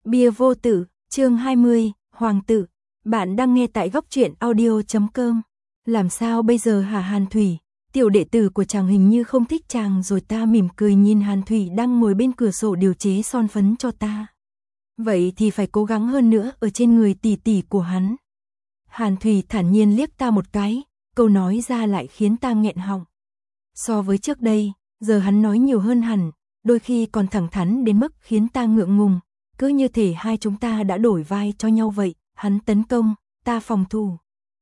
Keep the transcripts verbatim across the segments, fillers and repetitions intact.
Bia vô tử, chương hai mươi, Hoàng tử. Bạn đang nghe tại góc truyện audio chấm com. Làm sao bây giờ hả Hàn Thủy? Tiểu đệ tử của chàng hình như không thích chàng rồi. Ta mỉm cười nhìn Hàn Thủy đang ngồi bên cửa sổ điều chế son phấn cho ta. Vậy thì phải cố gắng hơn nữa ở trên người tỷ tỷ của hắn. Hàn Thủy thản nhiên liếc ta một cái, câu nói ra lại khiến ta nghẹn họng. So với trước đây, giờ hắn nói nhiều hơn hẳn, đôi khi còn thẳng thắn đến mức khiến ta ngượng ngùng. Cứ như thể hai chúng ta đã đổi vai cho nhau vậy, hắn tấn công, ta phòng thủ.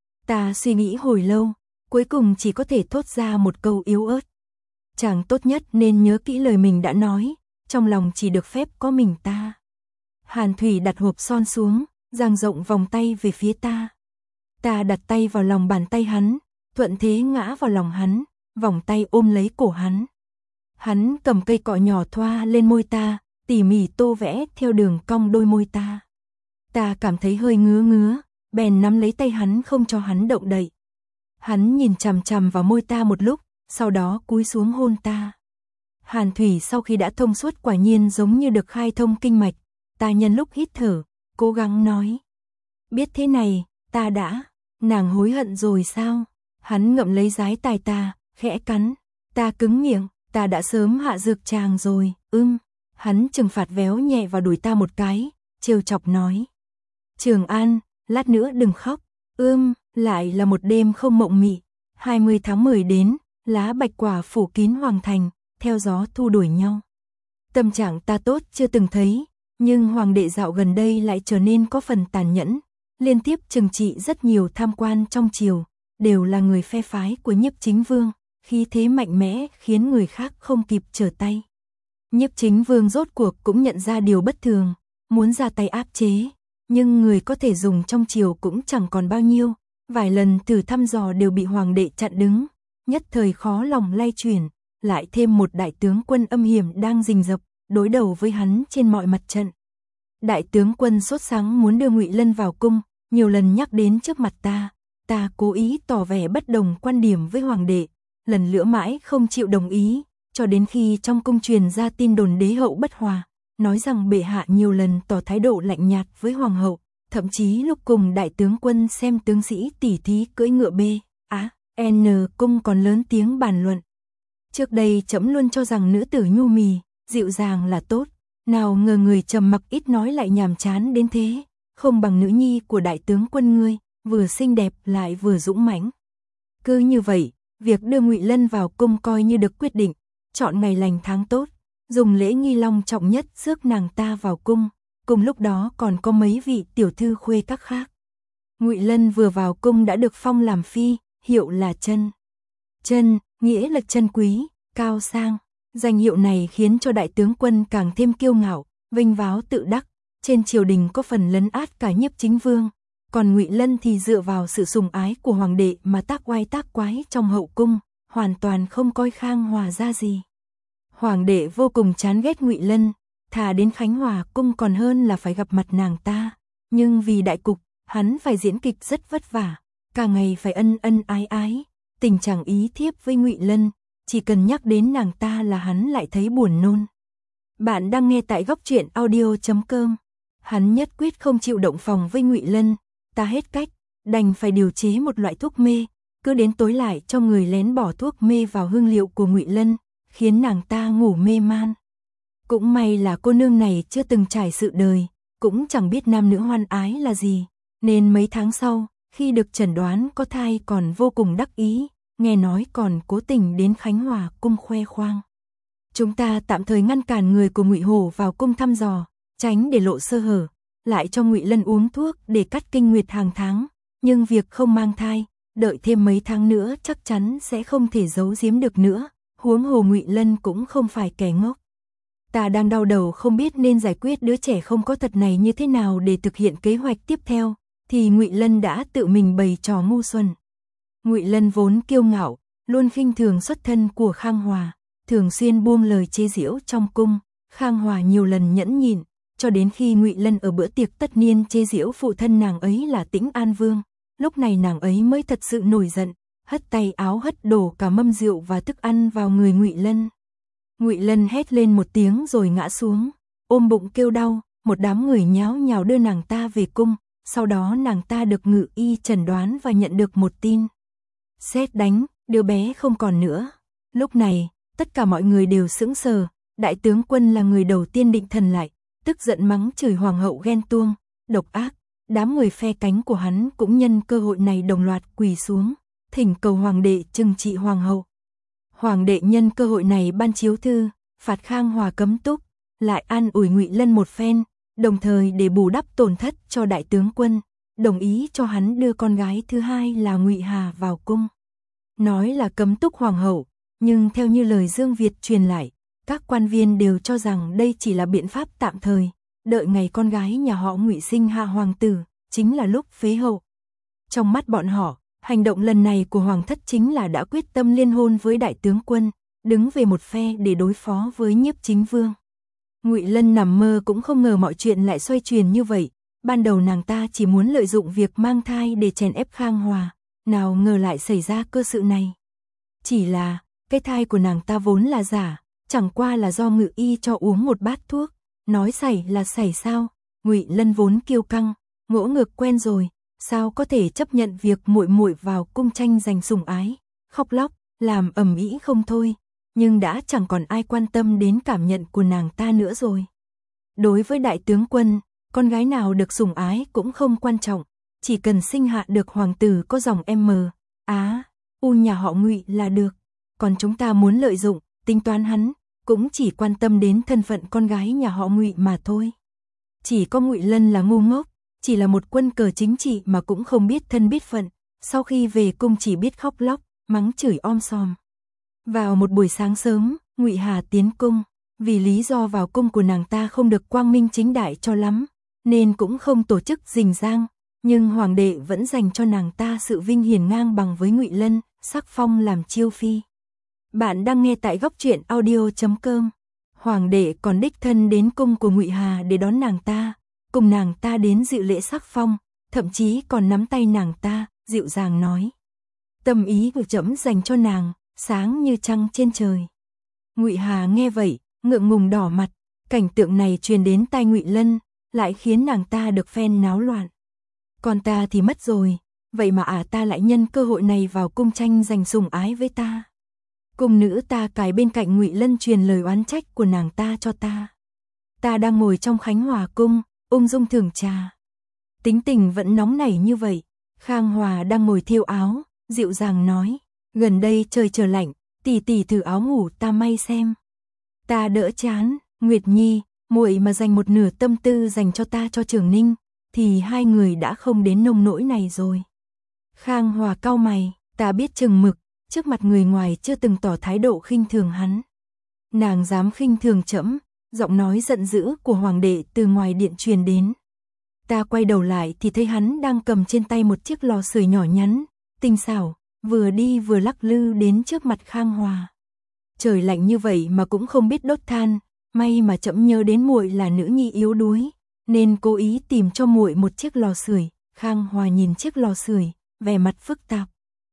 Ta suy nghĩ hồi lâu, cuối cùng chỉ có thể thốt ra một câu yếu ớt. Chàng tốt nhất nên nhớ kỹ lời mình đã nói, trong lòng chỉ được phép có mình ta. Hàn Thủy đặt hộp son xuống, dang rộng vòng tay về phía ta. Ta đặt tay vào lòng bàn tay hắn, thuận thế ngã vào lòng hắn, vòng tay ôm lấy cổ hắn. Hắn cầm cây cọ nhỏ thoa lên môi ta, tỉ mỉ tô vẽ theo đường cong đôi môi ta. Ta cảm thấy hơi ngứa ngứa, bèn nắm lấy tay hắn không cho hắn động đậy. Hắn nhìn chằm chằm vào môi ta một lúc, sau đó cúi xuống hôn ta. Hàn Thủy sau khi đã thông suốt quả nhiên giống như được khai thông kinh mạch. Ta nhân lúc hít thở, cố gắng nói. Biết thế này, ta đã, nàng hối hận rồi sao? Hắn ngậm lấy dái tai ta, khẽ cắn. Ta cứng miệng, ta đã sớm hạ dược chàng rồi, ưm. Hắn trừng phạt véo nhẹ vào đùi ta một cái, trêu chọc nói. Trường An, lát nữa đừng khóc, ưm, lại là một đêm không mộng mị. hai mươi tháng mười đến, lá bạch quả phủ kín hoàng thành, theo gió thu đuổi nhau. Tâm trạng ta tốt chưa từng thấy, nhưng hoàng đệ dạo gần đây lại trở nên có phần tàn nhẫn, liên tiếp trừng trị rất nhiều tham quan trong triều, đều là người phe phái của Nhiếp Chính Vương, khí thế mạnh mẽ khiến người khác không kịp trở tay. Nhiếp Chính Vương rốt cuộc cũng nhận ra điều bất thường, muốn ra tay áp chế, nhưng người có thể dùng trong triều cũng chẳng còn bao nhiêu, vài lần thử thăm dò đều bị hoàng đệ chặn đứng, nhất thời khó lòng lay chuyển, lại thêm một đại tướng quân âm hiểm đang rình rập, đối đầu với hắn trên mọi mặt trận. Đại tướng quân sốt sắng muốn đưa Ngụy Lân vào cung, nhiều lần nhắc đến trước mặt ta, ta cố ý tỏ vẻ bất đồng quan điểm với hoàng đệ, lần lữa mãi không chịu đồng ý. Cho đến khi trong cung truyền ra tin đồn đế hậu bất hòa, nói rằng bệ hạ nhiều lần tỏ thái độ lạnh nhạt với hoàng hậu, thậm chí lúc cùng đại tướng quân xem tướng sĩ tỉ thí cưỡi ngựa B, Á, N cung còn lớn tiếng bàn luận. Trước đây trẫm luôn cho rằng nữ tử nhu mì, dịu dàng là tốt, nào ngờ người trầm mặc ít nói lại nhàm chán đến thế, không bằng nữ nhi của đại tướng quân ngươi, vừa xinh đẹp lại vừa dũng mãnh. Cứ như vậy, việc đưa Ngụy Lân vào cung coi như được quyết định. Chọn ngày lành tháng tốt, dùng lễ nghi long trọng nhất rước nàng ta vào cung, cùng lúc đó còn có mấy vị tiểu thư khuê các khác. Ngụy Lân vừa vào cung đã được phong làm phi, hiệu là Trân. Trân, nghĩa là trân quý, cao sang. Danh hiệu này khiến cho đại tướng quân càng thêm kiêu ngạo, vinh váo tự đắc, trên triều đình có phần lấn át cả Nhiếp Chính Vương, còn Ngụy Lân thì dựa vào sự sủng ái của hoàng đệ mà tác oai tác quái trong hậu cung, hoàn toàn không coi Khang Hòa ra gì. Hoàng đệ vô cùng chán ghét Ngụy Lân, thà đến Khánh Hòa cung còn hơn là phải gặp mặt nàng ta, nhưng vì đại cục, hắn phải diễn kịch rất vất vả, cả ngày phải ân ân ái ái, tình trạng ý thiếp với Ngụy Lân, chỉ cần nhắc đến nàng ta là hắn lại thấy buồn nôn. Bạn đang nghe tại góc truyện audio chấm com. Hắn nhất quyết không chịu động phòng với Ngụy Lân, ta hết cách, đành phải điều chế một loại thuốc mê, cứ đến tối lại cho người lén bỏ thuốc mê vào hương liệu của Ngụy Lân, khiến nàng ta ngủ mê man. Cũng may là cô nương này chưa từng trải sự đời, cũng chẳng biết nam nữ hoan ái là gì, nên mấy tháng sau, khi được chẩn đoán có thai còn vô cùng đắc ý, nghe nói còn cố tình đến Khánh Hòa cung khoe khoang. Chúng ta tạm thời ngăn cản người của Ngụy Hổ vào cung thăm dò, tránh để lộ sơ hở, lại cho Ngụy Lân uống thuốc để cắt kinh nguyệt hàng tháng, nhưng việc không mang thai, đợi thêm mấy tháng nữa chắc chắn sẽ không thể giấu giếm được nữa, huống hồ Ngụy Lân cũng không phải kẻ ngốc. Ta đang đau đầu không biết nên giải quyết đứa trẻ không có thật này như thế nào để thực hiện kế hoạch tiếp theo, thì Ngụy Lân đã tự mình bày trò ngu xuẩn. Ngụy Lân vốn kiêu ngạo, luôn khinh thường xuất thân của Khang Hòa, thường xuyên buông lời chế giễu trong cung, Khang Hòa nhiều lần nhẫn nhịn, cho đến khi Ngụy Lân ở bữa tiệc tất niên chế giễu phụ thân nàng ấy là Tĩnh An Vương, lúc này nàng ấy mới thật sự nổi giận, hất tay áo hất đổ cả mâm rượu và thức ăn vào người Ngụy Lân. Ngụy Lân hét lên một tiếng rồi ngã xuống, ôm bụng kêu đau, một đám người nháo nhào đưa nàng ta về cung, sau đó nàng ta được ngự y chẩn đoán và nhận được một tin. Sét đánh, đứa bé không còn nữa. Lúc này, tất cả mọi người đều sững sờ, đại tướng quân là người đầu tiên định thần lại, tức giận mắng chửi hoàng hậu ghen tuông, độc ác. Đám người phe cánh của hắn cũng nhân cơ hội này đồng loạt quỳ xuống, thỉnh cầu hoàng đệ trừng trị hoàng hậu. Hoàng đệ nhân cơ hội này ban chiếu thư, phạt Khang Hòa cấm túc, lại an ủi Ngụy Lân một phen, đồng thời để bù đắp tổn thất cho đại tướng quân, đồng ý cho hắn đưa con gái thứ hai là Ngụy Hà vào cung. Nói là cấm túc hoàng hậu, nhưng theo như lời Dương Việt truyền lại, các quan viên đều cho rằng đây chỉ là biện pháp tạm thời, đợi ngày con gái nhà họ Ngụy sinh hạ hoàng tử, chính là lúc phế hậu. Trong mắt bọn họ, hành động lần này của hoàng thất chính là đã quyết tâm liên hôn với đại tướng quân, đứng về một phe để đối phó với Nhiếp Chính Vương. Ngụy Lân nằm mơ cũng không ngờ mọi chuyện lại xoay chuyển như vậy, ban đầu nàng ta chỉ muốn lợi dụng việc mang thai để chèn ép Khang Hòa, nào ngờ lại xảy ra cơ sự này. Chỉ là, cái thai của nàng ta vốn là giả, chẳng qua là do ngự y cho uống một bát thuốc, nói xảy là xảy sao? Ngụy Lân vốn kiêu căng, ngỗ ngược quen rồi, sao có thể chấp nhận việc muội muội vào cung tranh giành sủng ái, khóc lóc, làm ầm ĩ không thôi, nhưng đã chẳng còn ai quan tâm đến cảm nhận của nàng ta nữa rồi. Đối với đại tướng quân, con gái nào được sủng ái cũng không quan trọng, chỉ cần sinh hạ được hoàng tử có dòng M, Á, U nhà họ Ngụy là được, còn chúng ta muốn lợi dụng, tính toán hắn, cũng chỉ quan tâm đến thân phận con gái nhà họ Ngụy mà thôi. Chỉ có Ngụy Lân là ngu ngốc, chỉ là một quân cờ chính trị mà cũng không biết thân biết phận, sau khi về cung chỉ biết khóc lóc, mắng chửi om sòm. Vào một buổi sáng sớm, Ngụy Hà tiến cung, vì lý do vào cung của nàng ta không được quang minh chính đại cho lắm, nên cũng không tổ chức rình rang, nhưng hoàng đệ vẫn dành cho nàng ta sự vinh hiển ngang bằng với Ngụy Lân, sắc phong làm chiêu phi. Bạn đang nghe tại góc truyện audio chấm com. Hoàng đệ còn đích thân đến cung của Ngụy Hà để đón nàng ta, cùng nàng ta đến dự lễ sắc phong, thậm chí còn nắm tay nàng ta, dịu dàng nói: "Tâm ý của trẫm dành cho nàng, sáng như trăng trên trời." Ngụy Hà nghe vậy, ngượng ngùng đỏ mặt, cảnh tượng này truyền đến tai Ngụy Lân, lại khiến nàng ta được phen náo loạn. Còn ta thì mất rồi, vậy mà ả à ta lại nhân cơ hội này vào cung tranh giành sủng ái với ta. Cung nữ ta cài bên cạnh Ngụy Lân truyền lời oán trách của nàng ta cho ta. Ta đang ngồi trong Khánh Hòa cung, ung dung thưởng trà. Tính tình vẫn nóng nảy như vậy. Khang Hòa đang ngồi thêu áo, dịu dàng nói: "Gần đây trời trở lạnh, tỷ tỷ thử áo ngủ ta may xem." Ta đỡ chán, Nguyệt Nhi, muội mà dành một nửa tâm tư dành cho ta cho Trường Ninh, thì hai người đã không đến nông nỗi này rồi. Khang Hòa cau mày, ta biết chừng mực, trước mặt người ngoài chưa từng tỏ thái độ khinh thường hắn. Nàng dám khinh thường trẫm? Giọng nói giận dữ của hoàng đệ từ ngoài điện truyền đến. Ta quay đầu lại thì thấy hắn đang cầm trên tay một chiếc lò sưởi nhỏ nhắn, tinh xảo, vừa đi vừa lắc lư đến trước mặt Khang Hòa. Trời lạnh như vậy mà cũng không biết đốt than, may mà trẫm nhớ đến muội là nữ nhi yếu đuối, nên cố ý tìm cho muội một chiếc lò sưởi. Khang Hòa nhìn chiếc lò sưởi, vẻ mặt phức tạp.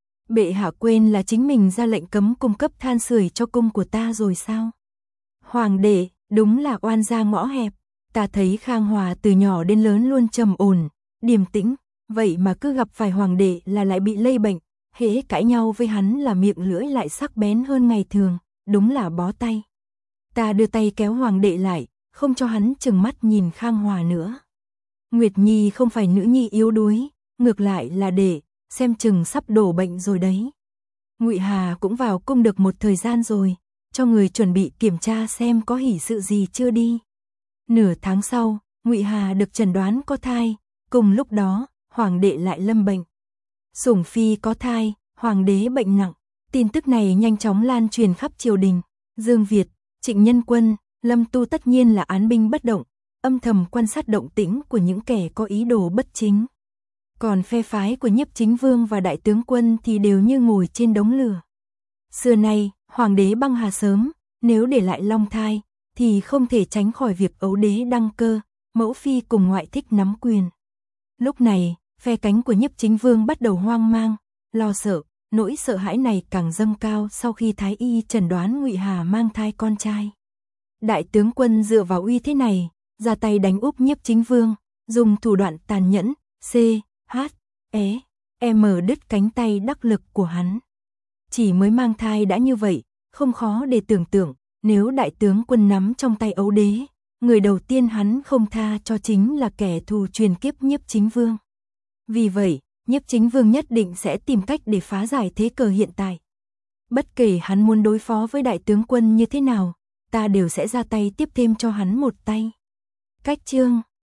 Bệ hạ quên là chính mình ra lệnh cấm cung cấp than sưởi cho cung của ta rồi sao? Hoàng đệ, đúng là oan gia ngõ hẹp. Ta thấy Khang Hòa từ nhỏ đến lớn luôn trầm ổn, điềm tĩnh, vậy mà cứ gặp phải hoàng đệ là lại bị lây bệnh, hễ cãi nhau với hắn là miệng lưỡi lại sắc bén hơn ngày thường, đúng là bó tay. Ta đưa tay kéo hoàng đệ lại, không cho hắn chừng mắt nhìn Khang Hòa nữa. Nguyệt Nhi không phải nữ nhi yếu đuối, ngược lại là đệ, xem chừng sắp đổ bệnh rồi đấy. Ngụy Hà cũng vào cung được một thời gian rồi, cho người chuẩn bị kiểm tra xem có hỷ sự gì chưa đi. Nửa tháng sau, Ngụy Hà được chẩn đoán có thai, cùng lúc đó, hoàng đệ lại lâm bệnh. Sủng phi có thai, hoàng đế bệnh nặng, tin tức này nhanh chóng lan truyền khắp triều đình. Dương Việt, Trịnh Nhân Quân, Lâm Tu tất nhiên là án binh bất động, âm thầm quan sát động tĩnh của những kẻ có ý đồ bất chính. Còn phe phái của Nhiếp Chính Vương và đại tướng quân thì đều như ngồi trên đống lửa. Xưa nay, hoàng đế băng hà sớm, nếu để lại long thai, thì không thể tránh khỏi việc ấu đế đăng cơ, mẫu phi cùng ngoại thích nắm quyền. Lúc này, phe cánh của Nhiếp Chính Vương bắt đầu hoang mang, lo sợ, nỗi sợ hãi này càng dâng cao sau khi thái y chẩn đoán Ngụy Hà mang thai con trai. Đại tướng quân dựa vào uy thế này, ra tay đánh úp Nhiếp Chính Vương, dùng thủ đoạn tàn nhẫn, C, H, E, M đứt cánh tay đắc lực của hắn. Chỉ mới mang thai đã như vậy, không khó để tưởng tượng, nếu đại tướng quân nắm trong tay ấu đế, người đầu tiên hắn không tha cho chính là kẻ thù truyền kiếp Nhiếp Chính Vương. Vì vậy, Nhiếp Chính Vương nhất định sẽ tìm cách để phá giải thế cờ hiện tại. Bất kể hắn muốn đối phó với đại tướng quân như thế nào, ta đều sẽ ra tay tiếp thêm cho hắn một tay. Cách chương